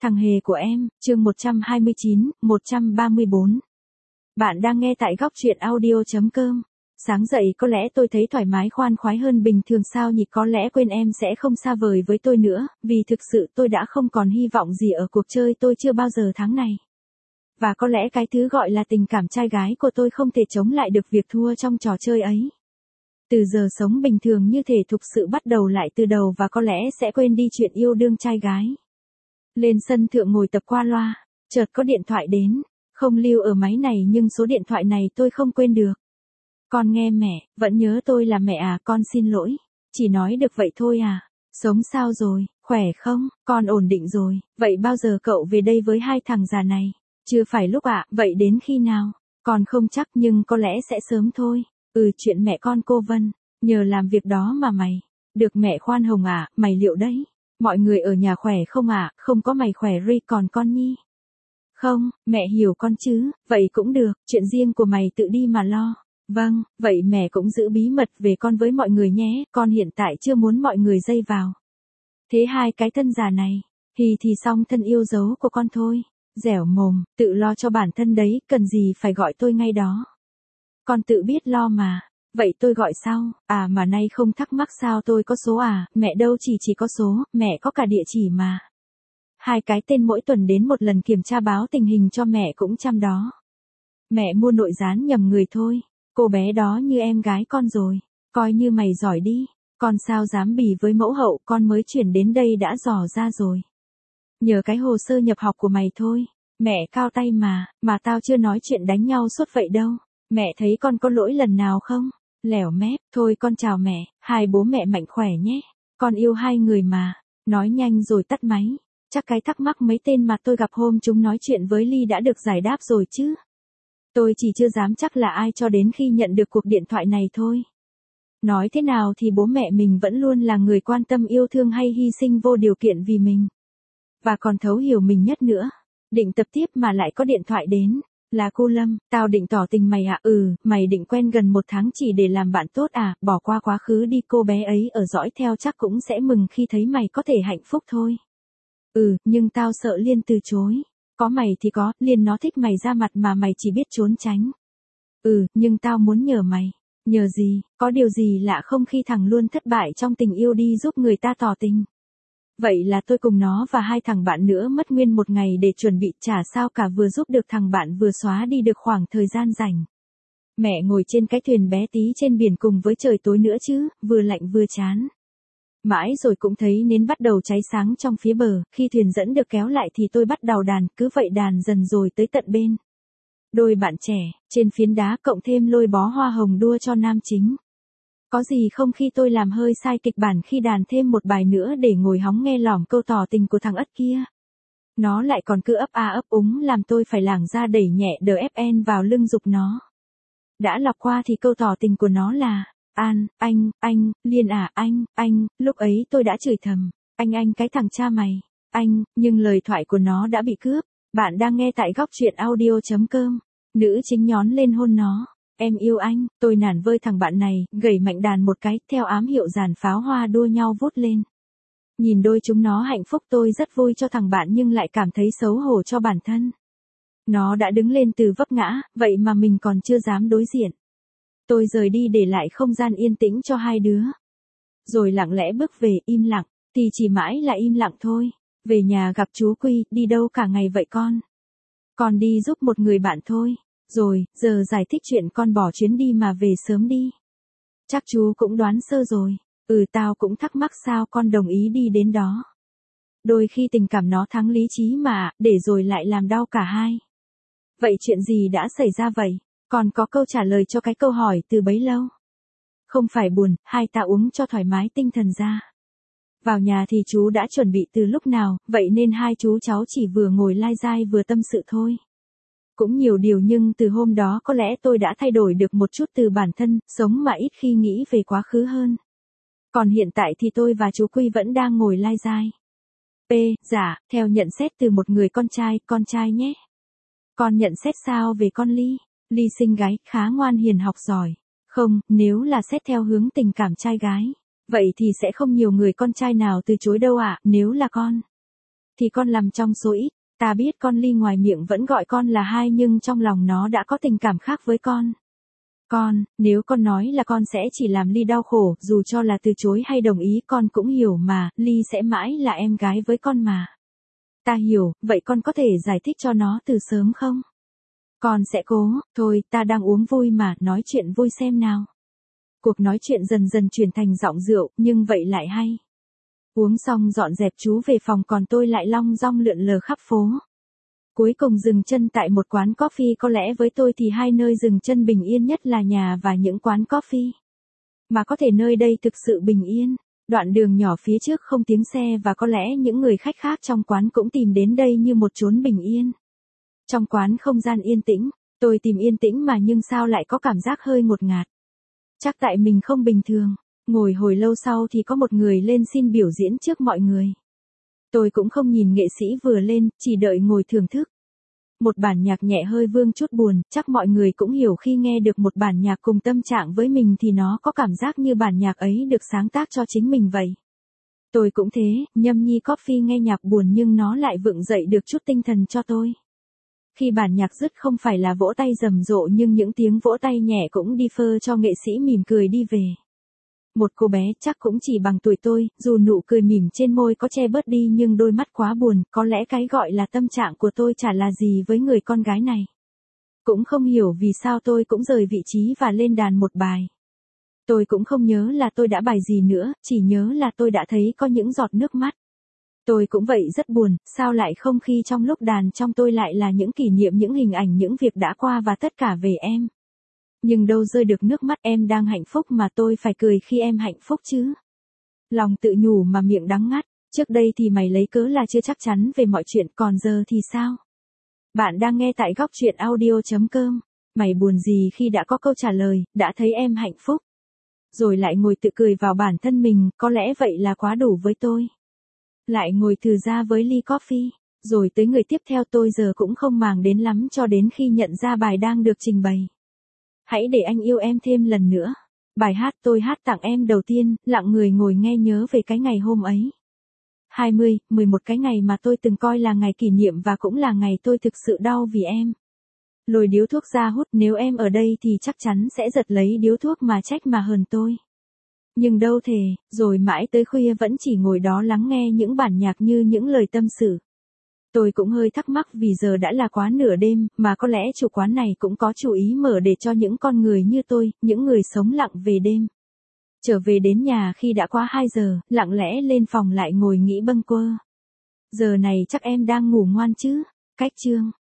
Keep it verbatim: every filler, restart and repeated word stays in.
Thằng hề của em, chương một trăm hai mươi chín, một trăm ba mươi bốn. Bạn đang nghe tại góc truyện audio.com. Sáng dậy có lẽ tôi thấy thoải mái khoan khoái hơn bình thường sao nhỉ, có lẽ quên em sẽ không xa vời với tôi nữa, vì thực sự tôi đã không còn hy vọng gì ở cuộc chơi tôi chưa bao giờ tháng này. Và có lẽ cái thứ gọi là tình cảm trai gái của tôi không thể chống lại được việc thua trong trò chơi ấy. Từ giờ sống bình thường như thể thực sự bắt đầu lại từ đầu và có lẽ sẽ quên đi chuyện yêu đương trai gái. Lên sân thượng ngồi tập qua loa, chợt có điện thoại đến, không lưu ở máy này nhưng số điện thoại này tôi không quên được. Con nghe mẹ, vẫn nhớ tôi là mẹ à, con xin lỗi, chỉ nói được vậy thôi à. Sống sao rồi, khỏe không, con ổn định rồi, vậy bao giờ cậu về đây với hai thằng già này? Chưa phải lúc ạ, à, vậy đến khi nào? Con không chắc nhưng có lẽ sẽ sớm thôi. Ừ, chuyện mẹ con cô Vân, nhờ làm việc đó mà mày. Được mẹ khoan hồng à, mày liệu đấy. Mọi người ở nhà khỏe không ạ, à? Không có mày khỏe ri còn con Nhi. Không, mẹ hiểu con chứ, vậy cũng được, chuyện riêng của mày tự đi mà lo. Vâng, vậy mẹ cũng giữ bí mật về con với mọi người nhé, con hiện tại chưa muốn mọi người dây vào. Thế hai cái thân già này, thì thì xong thân yêu dấu của con thôi. Dẻo mồm, tự lo cho bản thân đấy, cần gì phải gọi tôi ngay đó. Con tự biết lo mà. Vậy tôi gọi sau, à mà nay không thắc mắc sao tôi có số à, mẹ đâu chỉ chỉ có số, mẹ có cả địa chỉ mà. Hai cái tên mỗi tuần đến một lần kiểm tra báo tình hình cho mẹ cũng chăm đó. Mẹ mua nội gián nhầm người thôi, cô bé đó như em gái con rồi, coi như mày giỏi đi, con sao dám bì với mẫu hậu, con mới chuyển đến đây đã dò ra rồi. Nhờ cái hồ sơ nhập học của mày thôi, mẹ cao tay mà, mà tao chưa nói chuyện đánh nhau suốt vậy đâu, mẹ thấy con có lỗi lần nào không? Lẻo mép, thôi con chào mẹ, hai bố mẹ mạnh khỏe nhé, con yêu hai người mà, nói nhanh rồi tắt máy, chắc cái thắc mắc mấy tên mà tôi gặp hôm chúng nói chuyện với Ly đã được giải đáp rồi chứ. Tôi chỉ chưa dám chắc là ai cho đến khi nhận được cuộc điện thoại này thôi. Nói thế nào thì bố mẹ mình vẫn luôn là người quan tâm yêu thương hay hy sinh vô điều kiện vì mình. Và còn thấu hiểu mình nhất nữa. Định tập tiếp mà lại có điện thoại đến. Là cô Lâm, tao định tỏ tình mày à, ừ, mày định quen gần một tháng chỉ để làm bạn tốt à, bỏ qua quá khứ đi, cô bé ấy ở dõi theo chắc cũng sẽ mừng khi thấy mày có thể hạnh phúc thôi. Ừ, nhưng tao sợ Liên từ chối. Có mày thì có, Liên nó thích mày ra mặt mà mày chỉ biết trốn tránh. Ừ, nhưng tao muốn nhờ mày. Nhờ gì, có điều gì lạ không khi thằng luôn thất bại trong tình yêu đi giúp người ta tỏ tình. Vậy là tôi cùng nó và hai thằng bạn nữa mất nguyên một ngày để chuẩn bị, chả sao cả, vừa giúp được thằng bạn vừa xóa đi được khoảng thời gian rảnh. Mẹ ngồi trên cái thuyền bé tí trên biển cùng với trời tối nữa chứ, vừa lạnh vừa chán. Mãi rồi cũng thấy nến bắt đầu cháy sáng trong phía bờ, khi thuyền dẫn được kéo lại thì tôi bắt đầu đàn, cứ vậy đàn dần rồi tới tận bên. Đôi bạn trẻ, trên phiến đá cộng thêm lôi bó hoa hồng đua cho nam chính. Có gì không khi tôi làm hơi sai kịch bản khi đàn thêm một bài nữa để ngồi hóng nghe lỏm câu tỏ tình của thằng ất kia. Nó lại còn cứ ấp a ấp úng làm tôi phải lảng ra đẩy nhẹ đờ ép en vào lưng giục nó. Đã lọc qua thì câu tỏ tình của nó là: An, anh, anh, Liên à, anh, anh, lúc ấy tôi đã chửi thầm, anh anh cái thằng cha mày, anh, nhưng lời thoại của nó đã bị cướp. Bạn đang nghe tại góc truyện audio.com, nữ chính nhón lên hôn nó. Em yêu anh, tôi nản vơi thằng bạn này, gẩy mạnh đàn một cái, theo ám hiệu dàn pháo hoa đua nhau vút lên. Nhìn đôi chúng nó hạnh phúc tôi rất vui cho thằng bạn nhưng lại cảm thấy xấu hổ cho bản thân. Nó đã đứng lên từ vấp ngã, vậy mà mình còn chưa dám đối diện. Tôi rời đi để lại không gian yên tĩnh cho hai đứa. Rồi lặng lẽ bước về, im lặng, thì chỉ mãi là im lặng thôi. Về nhà gặp chú Quy, đi đâu cả ngày vậy con? Con đi giúp một người bạn thôi. Rồi, giờ giải thích chuyện con bỏ chuyến đi mà về sớm đi. Chắc chú cũng đoán sơ rồi. Ừ, tao cũng thắc mắc sao con đồng ý đi đến đó. Đôi khi tình cảm nó thắng lý trí mà, để rồi lại làm đau cả hai. Vậy chuyện gì đã xảy ra vậy? Còn có câu trả lời cho cái câu hỏi từ bấy lâu. Không phải buồn, hai ta uống cho thoải mái tinh thần ra. Vào nhà thì chú đã chuẩn bị từ lúc nào, vậy nên hai chú cháu chỉ vừa ngồi lai dai vừa tâm sự thôi. Cũng nhiều điều nhưng từ hôm đó có lẽ tôi đã thay đổi được một chút từ bản thân, sống mà ít khi nghĩ về quá khứ hơn. Còn hiện tại thì tôi và chú Quy vẫn đang ngồi lai dai. P, dạ, theo nhận xét từ một người con trai, con trai nhé. Con nhận xét sao về con Ly? Ly xinh gái, khá ngoan hiền học giỏi. Không, nếu là xét theo hướng tình cảm trai gái, vậy thì sẽ không nhiều người con trai nào từ chối đâu ạ, nếu là con. thì con nằm trong số ít. Ta biết con Ly ngoài miệng vẫn gọi con là hai nhưng trong lòng nó đã có tình cảm khác với con. Con, nếu con nói là con sẽ chỉ làm Ly đau khổ, dù cho là từ chối hay đồng ý con cũng hiểu mà, Ly sẽ mãi là em gái với con mà. Ta hiểu, vậy con có thể giải thích cho nó từ sớm không? Con sẽ cố, thôi, ta đang uống vui mà, nói chuyện vui xem nào. Cuộc nói chuyện dần dần chuyển thành giọng rượu, nhưng vậy lại hay. Uống xong dọn dẹp chú về phòng còn tôi lại long dong lượn lờ khắp phố. Cuối cùng dừng chân tại một quán coffee, có lẽ với tôi thì hai nơi dừng chân bình yên nhất là nhà và những quán coffee. Mà có thể nơi đây thực sự bình yên. Đoạn đường nhỏ phía trước không tiếng xe và có lẽ những người khách khác trong quán cũng tìm đến đây như một chốn bình yên. Trong quán không gian yên tĩnh, tôi tìm yên tĩnh mà nhưng sao lại có cảm giác hơi ngột ngạt. Chắc tại mình không bình thường. Ngồi hồi lâu sau thì có một người lên xin biểu diễn trước mọi người. Tôi cũng không nhìn nghệ sĩ vừa lên, chỉ đợi ngồi thưởng thức. Một bản nhạc nhẹ hơi vương chút buồn, chắc mọi người cũng hiểu khi nghe được một bản nhạc cùng tâm trạng với mình thì nó có cảm giác như bản nhạc ấy được sáng tác cho chính mình vậy. Tôi cũng thế, nhâm nhi coffee nghe nhạc buồn nhưng nó lại vựng dậy được chút tinh thần cho tôi. Khi bản nhạc dứt không phải là vỗ tay rầm rộ nhưng những tiếng vỗ tay nhẹ cũng đi phơ cho nghệ sĩ mỉm cười đi về. Một cô bé chắc cũng chỉ bằng tuổi tôi, dù nụ cười mỉm trên môi có che bớt đi nhưng đôi mắt quá buồn, có lẽ cái gọi là tâm trạng của tôi chả là gì với người con gái này. Cũng không hiểu vì sao tôi cũng rời vị trí và lên đàn một bài. Tôi cũng không nhớ là tôi đã bài gì nữa, chỉ nhớ là tôi đã thấy có những giọt nước mắt. Tôi cũng vậy rất buồn, sao lại không khi trong lúc đàn trong tôi lại là những kỷ niệm, những hình ảnh, những việc đã qua và tất cả về em. Nhưng đâu rơi được nước mắt, em đang hạnh phúc mà tôi phải cười khi em hạnh phúc chứ. Lòng tự nhủ mà miệng đắng ngắt, trước đây thì mày lấy cớ là chưa chắc chắn về mọi chuyện, còn giờ thì sao? Bạn đang nghe tại góc truyện audio chấm com. Mày buồn gì khi đã có câu trả lời, đã thấy em hạnh phúc. Rồi lại ngồi tự cười vào bản thân mình, có lẽ vậy là quá đủ với tôi. Lại ngồi thừ ra với ly coffee, rồi tới người tiếp theo tôi giờ cũng không màng đến lắm cho đến khi nhận ra bài đang được trình bày. Hãy để anh yêu em thêm lần nữa. Bài hát tôi hát tặng em đầu tiên, lặng người ngồi nghe nhớ về cái ngày hôm ấy. hai mươi, mười một cái ngày mà tôi từng coi là ngày kỷ niệm và cũng là ngày tôi thực sự đau vì em. Lôi điếu thuốc ra hút, nếu em ở đây thì chắc chắn sẽ giật lấy điếu thuốc mà trách mà hờn tôi. Nhưng đâu thể, rồi mãi tới khuya vẫn chỉ ngồi đó lắng nghe những bản nhạc như những lời tâm sự. Tôi cũng hơi thắc mắc vì giờ đã là quá nửa đêm, mà có lẽ chủ quán này cũng có chủ ý mở để cho những con người như tôi, những người sống lặng về đêm. Trở về đến nhà khi đã qua hai giờ, lặng lẽ lên phòng lại ngồi nghĩ bâng quơ. Giờ này chắc em đang ngủ ngoan chứ? Cách chương.